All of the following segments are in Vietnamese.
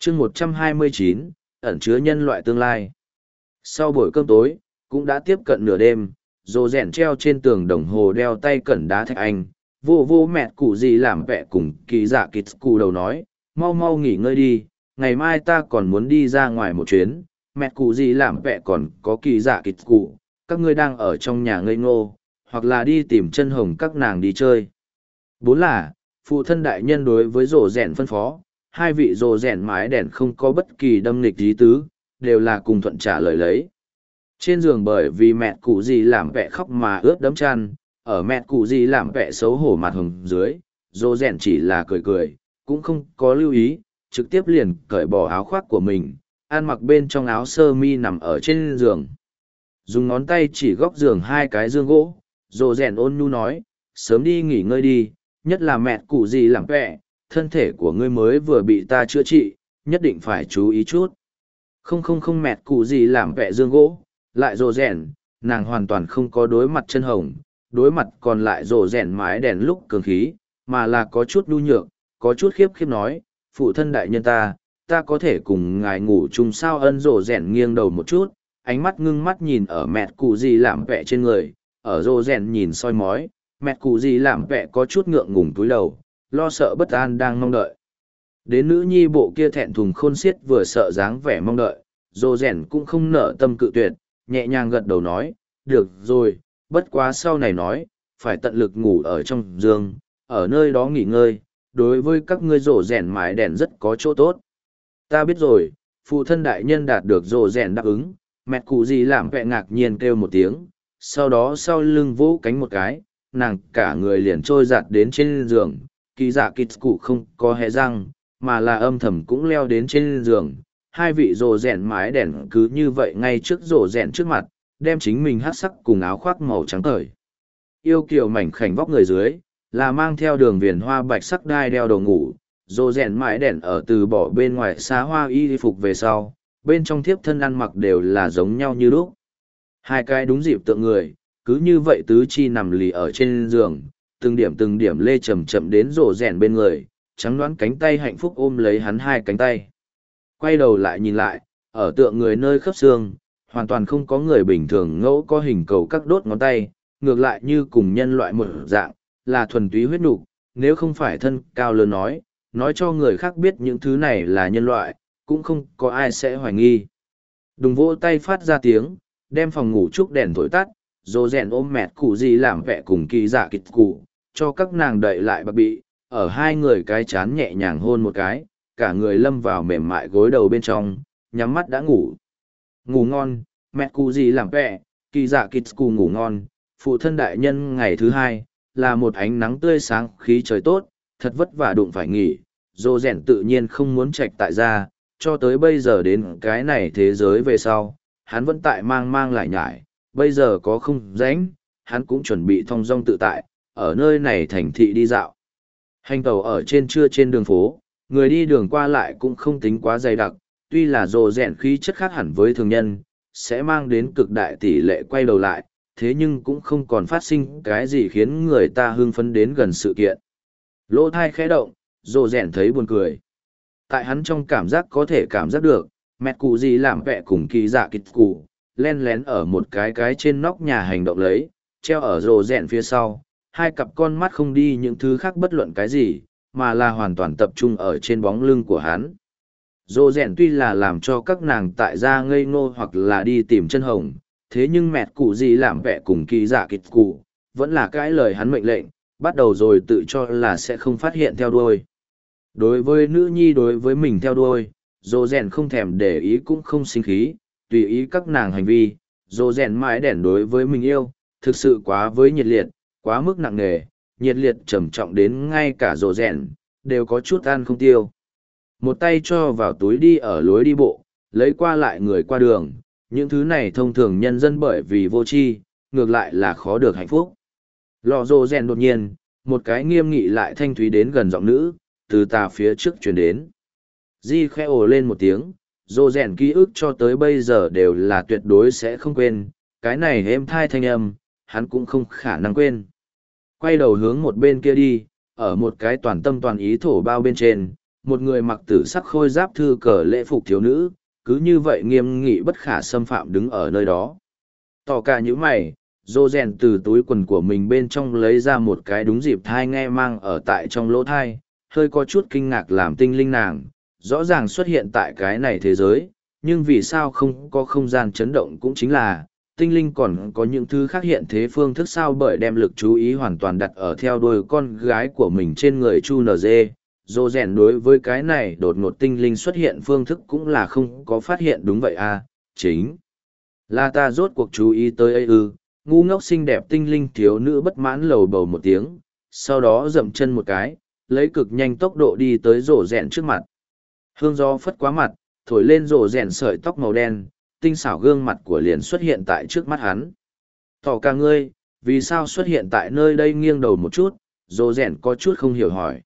chương 129, ẩn chứa nhân loại tương lai. Sau buổi cơm tối, cũng đã tiếp cận nửa đêm, rồ rèn treo trên tường đồng hồ đeo tay cẩn đá thạch anh, vô vô mẹ cụ gì làm vẹ cùng kỳ dạ kịch cụ đầu nói, mau mau nghỉ ngơi đi, ngày mai ta còn muốn đi ra ngoài một chuyến, mẹ cụ gì làm vẹ còn có kỳ dạ kịch cụ, các ngươi đang ở trong nhà ngây ngô, hoặc là đi tìm chân hồng các nàng đi chơi. Bốn là, phụ thân đại nhân đối với rồ rèn phân phó, hai vị rồ rèn mái đèn không có bất kỳ đâm nghịch lý tứ, đều là cùng thuận trả lời lấy. Trên giường bởi vì mẹ cụ gì làm vẹ khóc mà ướt đẫm chăn, ở mẹ cụ gì làm vẹ xấu hổ mặt hồng dưới, rồ rèn chỉ là cười cười, cũng không có lưu ý, trực tiếp liền cởi bỏ áo khoác của mình, ăn mặc bên trong áo sơ mi nằm ở trên giường. Dùng ngón tay chỉ góc giường hai cái giường gỗ, rồ rèn ôn nhu nói, sớm đi nghỉ ngơi đi, nhất là mẹ cụ gì làm vẹ, thân thể của ngươi mới vừa bị ta chữa trị, nhất định phải chú ý chút. Không mẹ cụ gì làm vẹ giường gỗ, lại rồ rèn, nàng hoàn toàn không có đối mặt chân hồng, đối mặt còn lại rồ rèn mái đèn lúc cường khí, mà là có chút nhu nhược, có chút khiếp khiếp nói, phụ thân đại nhân ta có thể cùng ngài ngủ chung sao. Ân rồ rèn nghiêng đầu một chút, ánh mắt ngưng mắt nhìn ở mẹ cụ gì làm vẹ trên người, ở rồ rèn nhìn soi mói, mẹ cụ gì làm vẹ có chút ngượng ngùng túi đầu, lo sợ bất an đang mong đợi. Đến nữ nhi bộ kia thẹn thùng khôn xiết vừa sợ dáng vẻ mong đợi, rồ rèn cũng không nở tâm cự tuyệt, nhẹ nhàng gật đầu nói, được rồi, bất quá sau này nói, phải tận lực ngủ ở trong giường, ở nơi đó nghỉ ngơi, đối với các ngươi rồ rèn mái đèn rất có chỗ tốt. Ta biết rồi, phụ thân đại nhân đạt được rồ rèn đáp ứng, mẹ cụ gì làm vẹ ngạc nhiên kêu một tiếng, sau đó sau lưng vỗ cánh một cái, nàng cả người liền trôi giạt đến trên giường, kỳ dạ kịch cụ không có hé răng, mà là âm thầm cũng leo đến trên giường. Hai vị rồ rèn mái đèn cứ như vậy ngay trước rồ rèn trước mặt, đem chính mình hát sắc cùng áo khoác màu trắng cởi. Yêu kiều mảnh khảnh vóc người dưới, là mang theo đường viền hoa bạch sắc đai đeo đầu ngủ, rồ rèn mái đèn ở từ bỏ bên ngoài xá hoa y phục về sau, bên trong thiếp thân ăn mặc đều là giống nhau như lúc. Hai cái đúng dịp tượng người, cứ như vậy tứ chi nằm lì ở trên giường, từng điểm lê chậm chậm đến rồ rèn bên người, trắng đoán cánh tay hạnh phúc ôm lấy hắn hai cánh tay. Quay đầu lại nhìn lại, ở tượng người nơi khớp xương, hoàn toàn không có người bình thường ngẫu có hình cầu các đốt ngón tay, ngược lại như cùng nhân loại một dạng, là thuần túy huyết nục. Nếu không phải thân cao lớn nói cho người khác biết những thứ này là nhân loại, cũng không có ai sẽ hoài nghi. Đùng vỗ tay phát ra tiếng, đem phòng ngủ trúc đèn thổi tắt, rồ rèn ôm mẹt cụ gì làm vẹ cùng kỳ dạ kịch cụ, cho các nàng đậy lại bạc bị, ở hai người cái chán nhẹ nhàng hôn một cái, cả người lâm vào mềm mại gối đầu bên trong, nhắm mắt đã ngủ. Ngủ ngon, mẹ cụ gì làm vẹ, kỳ dạ kịch cụ ngủ ngon, phụ thân đại nhân ngày thứ hai, là một ánh nắng tươi sáng khí trời tốt, thật vất vả đụng phải nghỉ, dô rèn tự nhiên không muốn trạch tại gia, cho tới bây giờ đến cái này thế giới về sau, hắn vẫn tại mang lại nhải, bây giờ có không rảnh, hắn cũng chuẩn bị thong dong tự tại, ở nơi này thành thị đi dạo. Hành tàu ở trên trưa trên đường phố, người đi đường qua lại cũng không tính quá dày đặc, tuy là rồ rèn khí chất khác hẳn với thường nhân, sẽ mang đến cực đại tỷ lệ quay đầu lại, thế nhưng cũng không còn phát sinh cái gì khiến người ta hưng phấn đến gần sự kiện. Lỗ thai khẽ động, rồ rèn thấy buồn cười. Tại hắn trong cảm giác có thể cảm giác được, mẹ cụ gì làm vẹ cùng kỳ dạ kịch cụ, len lén ở một cái trên nóc nhà hành động lấy, treo ở rồ rèn phía sau, hai cặp con mắt không đi những thứ khác bất luận cái gì, mà là hoàn toàn tập trung ở trên bóng lưng của hắn. Rồ rèn tuy là làm cho các nàng tại gia ngây ngô hoặc là đi tìm chân hồng, thế nhưng mẹ cụ gì làm vẹ cùng kỳ dạ kịch cụ, vẫn là cái lời hắn mệnh lệnh, bắt đầu rồi tự cho là sẽ không phát hiện theo đuôi. Đối với nữ nhi đối với mình theo đuôi, dồ rèn không thèm để ý cũng không sinh khí, tùy ý các nàng hành vi, dồ rèn mãi đèn đối với mình yêu, thực sự quá với nhiệt liệt, quá mức nặng nề, nhiệt liệt trầm trọng đến ngay cả dồ rèn, đều có chút ăn không tiêu. Một tay cho vào túi đi ở lối đi bộ, lấy qua lại người qua đường, những thứ này thông thường nhân dân bởi vì vô tri, ngược lại là khó được hạnh phúc. Lò dồ rèn đột nhiên, một cái nghiêm nghị lại thanh thúy đến gần giọng nữ, từ tà phía trước chuyển đến. Di khẽ ồ lên một tiếng, dồ rèn ký ức cho tới bây giờ đều là tuyệt đối sẽ không quên, cái này êm thai thanh âm, hắn cũng không khả năng quên. Quay đầu hướng một bên kia đi, ở một cái toàn tâm toàn ý thổ bao bên trên, một người mặc tử sắc khôi giáp thư cờ lễ phục thiếu nữ, cứ như vậy nghiêm nghị bất khả xâm phạm đứng ở nơi đó. Tỏ cả những mày, Dô rèn từ túi quần của mình bên trong lấy ra một cái đúng dịp thai nghe mang ở tại trong lỗ thai, hơi có chút kinh ngạc làm tinh linh nàng, rõ ràng xuất hiện tại cái này thế giới, nhưng vì sao không có không gian chấn động cũng chính là, tinh linh còn có những thứ khác hiện thế phương thức sao bởi đem lực chú ý hoàn toàn đặt ở theo đuôi con gái của mình trên người Chu NG. Dô rèn đối với cái này đột ngột tinh linh xuất hiện phương thức cũng là không có phát hiện đúng vậy à, chính là ta rốt cuộc chú ý tới ấy ư. Ngu ngốc xinh đẹp tinh linh thiếu nữ bất mãn lầu bầu một tiếng, sau đó dậm chân một cái, lấy cực nhanh tốc độ đi tới rổ rèn trước mặt. Hương gió phất quá mặt, thổi lên rổ rèn sợi tóc màu đen, tinh xảo gương mặt của liền xuất hiện tại trước mắt hắn. Tỏ ca ngươi, vì sao xuất hiện tại nơi đây nghiêng đầu một chút, rổ rèn có chút không hiểu hỏi.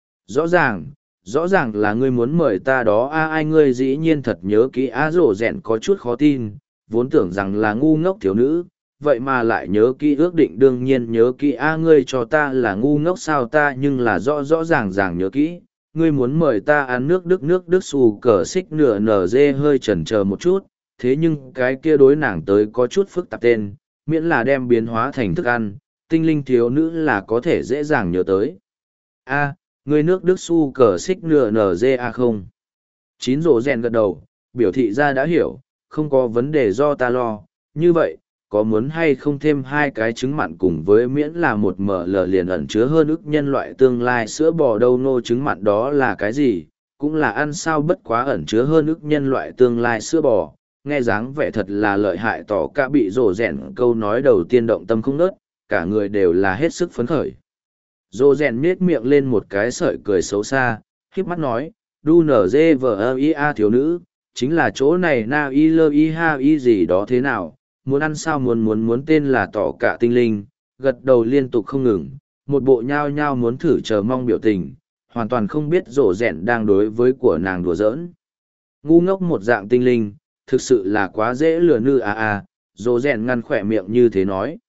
Rõ ràng là ngươi muốn mời ta đó ai ngươi dĩ nhiên thật nhớ kỹ rổ rèn có chút khó tin, vốn tưởng rằng là ngu ngốc thiếu nữ. Vậy mà lại nhớ kỹ ước định đương nhiên nhớ kỹ ngươi cho ta là ngu ngốc sao ta nhưng là rõ ràng nhớ kỹ, ngươi muốn mời ta ăn nước Đức xù cờ xích nửa nở dê hơi chần chờ một chút, thế nhưng cái kia đối nàng tới có chút phức tạp tên, miễn là đem biến hóa thành thức ăn, tinh linh thiếu nữ là có thể dễ dàng nhớ tới. Ngươi nước Đức xù cờ xích nửa nở dê không? Chín rổ rèn gật đầu, biểu thị ra đã hiểu, không có vấn đề do ta lo, như vậy có muốn hay không thêm 2 cái trứng mặn cùng với miễn là một ML liền ẩn chứa hơn ức nhân loại tương lai sữa bò đâu nô trứng mặn đó là cái gì, cũng là ăn sao bất quá ẩn chứa hơn ức nhân loại tương lai sữa bò, nghe dáng vẻ thật là lợi hại tỏ cả bị rổ rèn câu nói đầu tiên động tâm không nớt, cả người đều là hết sức phấn khởi. Rổ rèn nết miệng lên một cái sợi cười xấu xa, khiếp mắt nói, đu nở dê vờ thiếu nữ, chính là chỗ này na y lơ y ha y gì đó thế nào. Muốn ăn sao muốn tên là tỏ cả tinh linh, gật đầu liên tục không ngừng, một bộ nhao nhao muốn thử chờ mong biểu tình, hoàn toàn không biết rổ rẹn đang đối với của nàng đùa giỡn. Ngu ngốc một dạng tinh linh, thực sự là quá dễ lừa nư rổ rẹn ngăn khỏe miệng như thế nói.